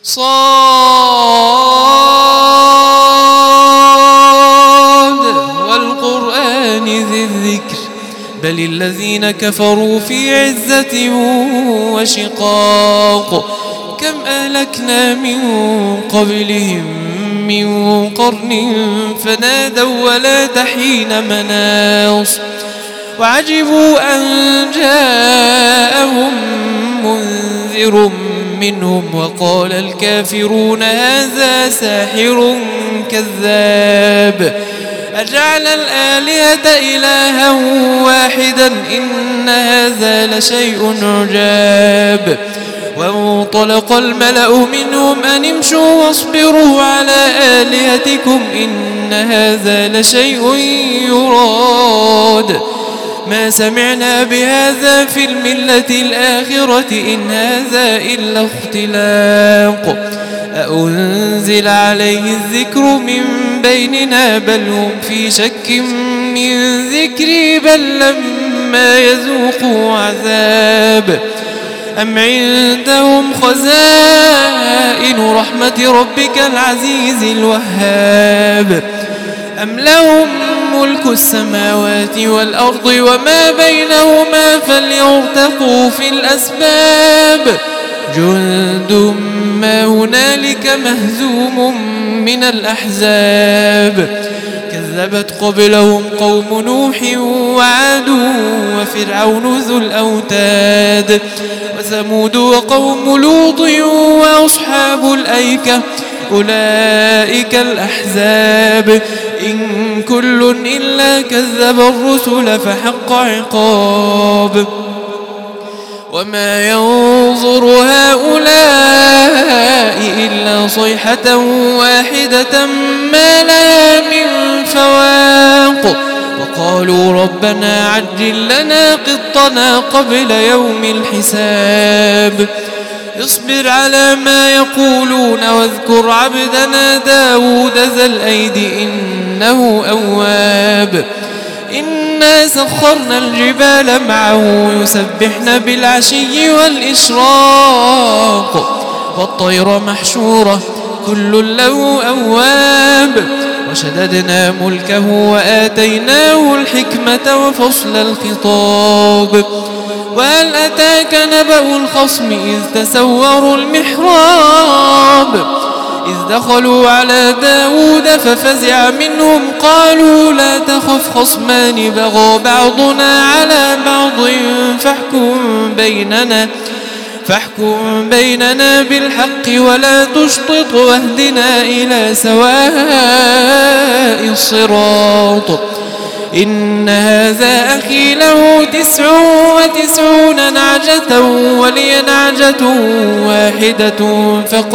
صاد والقرآن ذي الذكر بل الذين كفروا في عزة وشقاق كم أهلكنا من قبلهم من قرن فنادوا ولا تحين مناص وعجبوا أن جاءهم منذر منهم وقال الكافرون هذا ساحر كذاب أجعل الآلهة إلها واحدا إن هذا لشيء عجاب وانطلق الملأ منهم أن امشوا واصبروا على آلهتكم إن هذا لشيء يراد ما سمعنا بهذا في الملة الآخرة إن هذا إلا اختلاق أأنزل عليه الذكر من بيننا بل هم في شك من ذكري بل لما يذوقوا عذاب أم عندهم خزائن رحمة ربك العزيز الوهاب أم لهم ملك السماوات والأرض وما بينهما فليرتقوا في الأسباب جند ما هنالك مهزوم من الأحزاب كذبت قبلهم قوم نوح وعاد وفرعون ذو الأوتاد وثمود وقوم لوط وأصحاب الأيكة أولئك الأحزاب إن كل إلا كذب الرسل فحق عقاب وما ينظر هؤلاء إلا صيحة واحدة ما لها من فواق وقالوا ربنا عجل لنا قطنا قبل يوم الحساب اصبر على ما يقولون واذكر عبدنا داود ذا الأيد إنه أواب إنا سخرنا الجبال معه يسبحن بالعشي والإشراق والطير محشورة كل له أواب وشددنا ملكه وآتيناه الحكمة وفصل الخطاب وهل أتاك نبأ الخصم إذ تسوروا المحراب إذ دخلوا على داود ففزع منهم قالوا لا تخف خصمان بغى بعضنا على بعض فاحكم بيننا بالحق ولا تشطط واهدنا إلى سواء الصراط إن هذا أخي له 99 نعجة ولي نعجة واحدة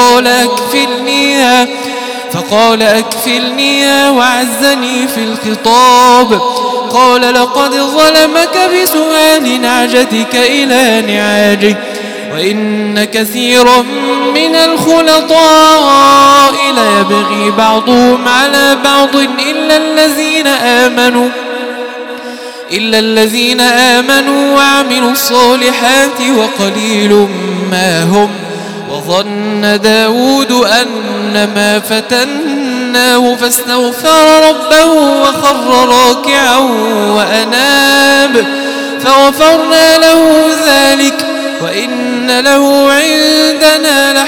فقال أكفلنيها وعزني في الخطاب قال لقد ظلمك بسؤال نعجتك إلى نعاجه وإن كثيرا من الخلطاء ليبغي بعضهم على بعض إلا الذين آمنوا وعملوا الصالحات وقليل ما هم وظن داود أنما فتناه فاستغفر ربه وخر راكعا وأناب فغفرنا له ذلك وإن له عندنا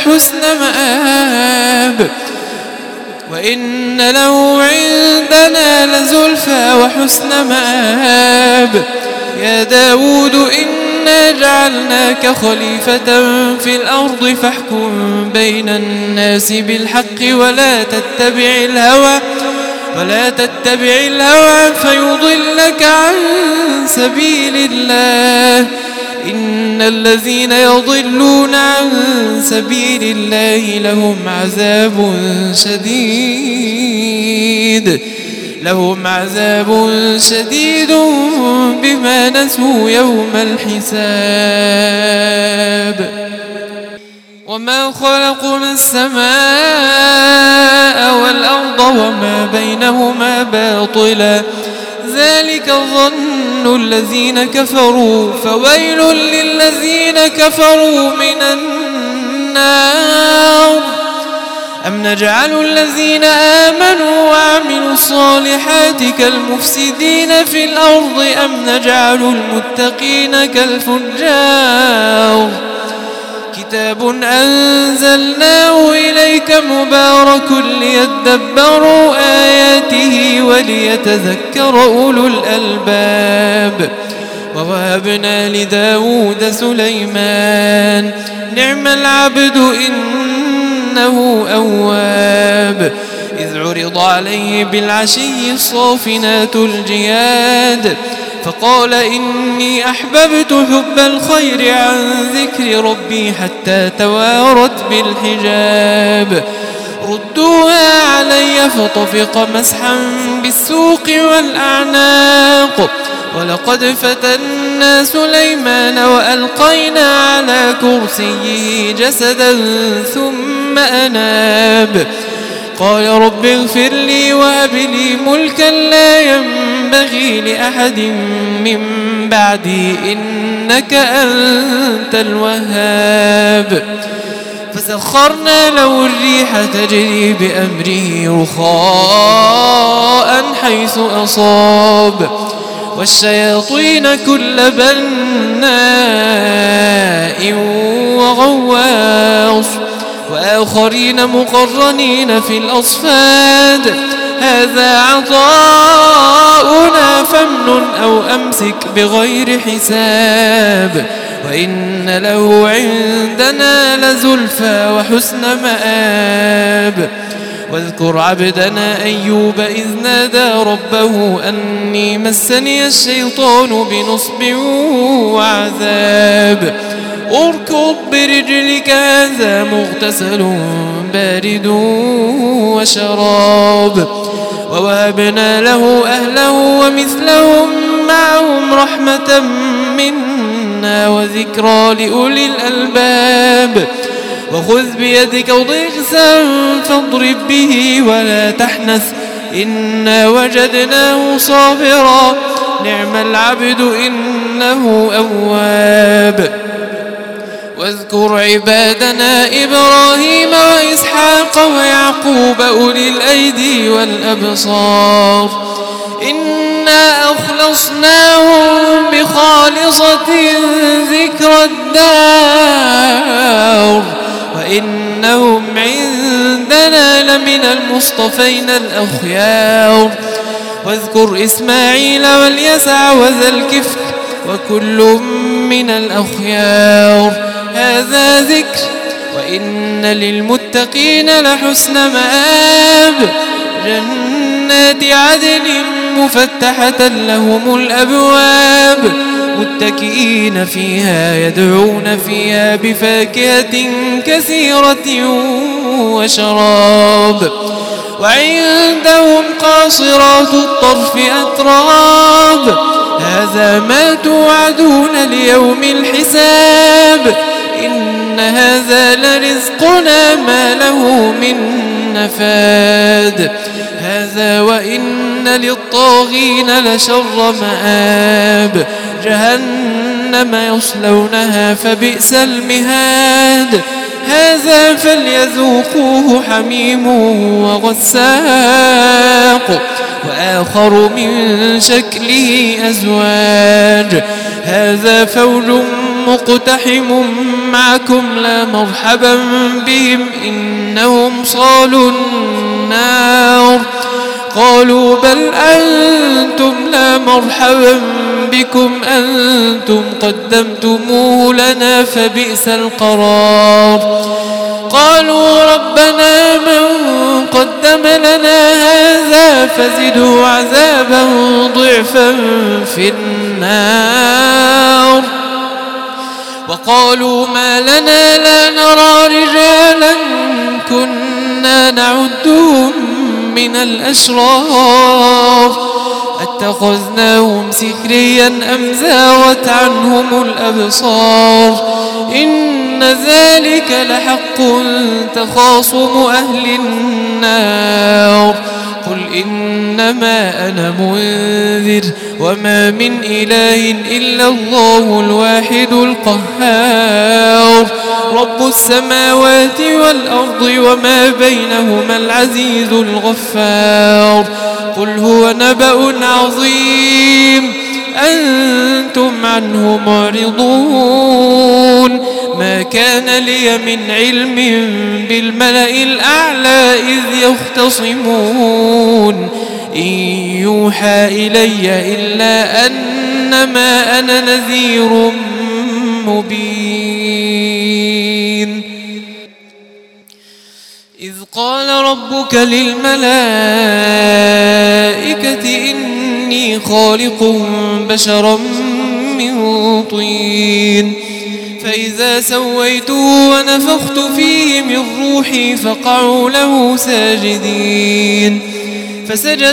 لزلفى وحسن مآب يا داود إنا جعلناك خليفة في الأرض فاحكم بين الناس بالحق ولا تتبع الهوى فيضلك عن سبيل الله إن الذين يضلون عن سبيل الله لهم عذاب شديد بما نسوا يوم الحساب وما خلقنا السماء والأرض وما بينهما باطلا ذلك ظن الذين كفروا فويل للذين كفروا من النار أم نجعل الذين آمنوا وعملوا الصالحات كالمفسدين في الأرض أم نجعل المتقين كالفجار كتاب أنزلناه إليك مبارك ليدبروا آياته وليتذكر أولو الألباب ووهبنا لداود سليمان نعم العبد إنه أواب إذ عرض عليه بالعشي الصافنات الجياد فقال إني أحببت حب الخير عن ذكر ربي حتى توارت بالحجاب ردوها علي فطفق مسحا بالسوق والأعناق ولقد فتنا سليمان وألقينا على كرسيه جسدا ثم أناب قال رب اغفر لي وهب لي ملكا لا ينبغي لأحد من بعدي إنك أنت الوهاب فسخرنا له الريح تجري بأمره رخاء حيث أصاب والشياطين كل بناء وغواص وآخرين مقرنين في الأصفاد هذا عطاؤنا فامنن أو أمسك بغير حساب وإن له عندنا لزلفى وحسن مآب واذكر عبدنا أيوب إذ نادى ربه أني مسني الشيطان بنصب وعذاب اركض برجلك هذا مغتسل بارد وشراب ووهبنا له أهله ومثلهم معهم رحمة منا وذكرى لأولي الألباب وخذ بيدك ضغثا فاضرب به ولا تحنث إنا وجدناه صابرا نعم العبد إنه أواب واذكر عبادنا إبراهيم وإسحاق ويعقوب أولي الأيدي والأبصار إنا أخلصناهم بخالصة ذكر الدار وإنهم عندنا لمن المصطفين الأخيار واذكر إسماعيل واليسع وذا الكفل وكل من الأخيار هذا ذكر وإن للمتقين لحسن مآب جنات عدن مفتحة لهم الأبواب متكئين فيها يدعون فيها بفاكهة كثيرة وشراب وعندهم قاصرات الطرف أتراب هذا ما توعدون ليوم الحساب إن هذا لرزقنا ما له من نفاد هذا وإن للطاغين لشر مآب جهنم يصلونها فبئس المهاد هذا فليذوقوه حميم وغساق وآخر من شكله أزواج هذا فوج مقتحم معكم لا مرحبا بهم إنهم صالوا النار قالوا بل أنتم لا مرحبا بكم أنتم قدمتموه لنا فبئس القرار قالوا ربنا من قدم لنا هذا فزده عذابا ضعفا في النار وقالوا ما لنا لا نرى رجالا كنا نعدهم من الأشرار اتخذناهم سخريا أم زاغت عنهم الأبصار إن ذلك لحق تخاصم أهل النار قل إنما أنا منذر وما من إله إلا الله الواحد القهار رب السماوات والأرض وما بينهما العزيز الغفار قل هو نبأ عظيم أنتم عنه معرضون ما كان لي من علم بالملأ الأعلى إذ يختصمون إن يوحى إلي إلا أنما أنا نذير مبين إذ قال ربك للملائكة إني خالق بشرا من طين فإذا سويته ونفخت فيه من روحي فقعوا له ساجدين فسجد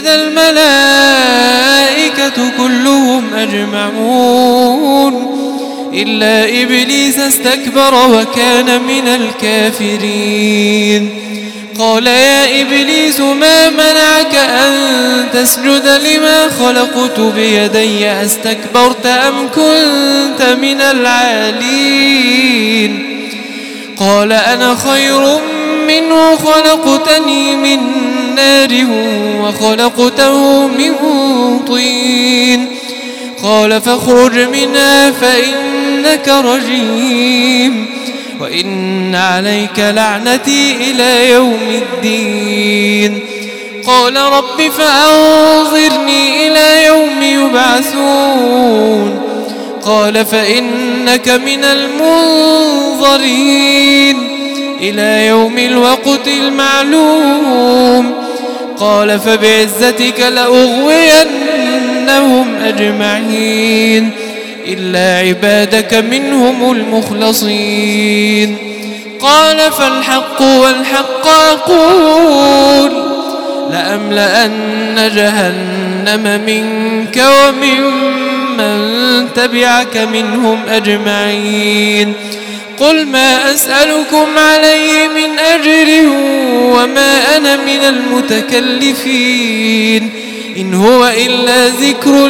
الملائكة كلهم أجمعون إلا إبليس استكبر وكان من الكافرين قال يا إبليس ما منعك أن تسجد لما خلقت بيدي أستكبرت أم كنت من العالين قال أنا خير منه خلقتني من نار وخلقته من طين قال فاخرج منها فإنك رجيم وإن عليك لعنتي إلى يوم الدين قال رب فأنظرني إلى يوم يبعثون قال فإنك من المنظرين إلى يوم الوقت المعلوم قال فبعزتك لأغوينهم أجمعين إلا عبادك منهم المخلصين قال فالحق والحق أقول لأملأن جهنم منك وممن تبعك منهم أجمعين قل ما أسألكم عليه من أجر وما أنا من المتكلفين إن هو إلا ذكر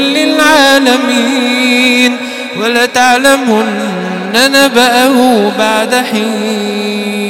للعالمين ولتعلمن نبأه بعد حين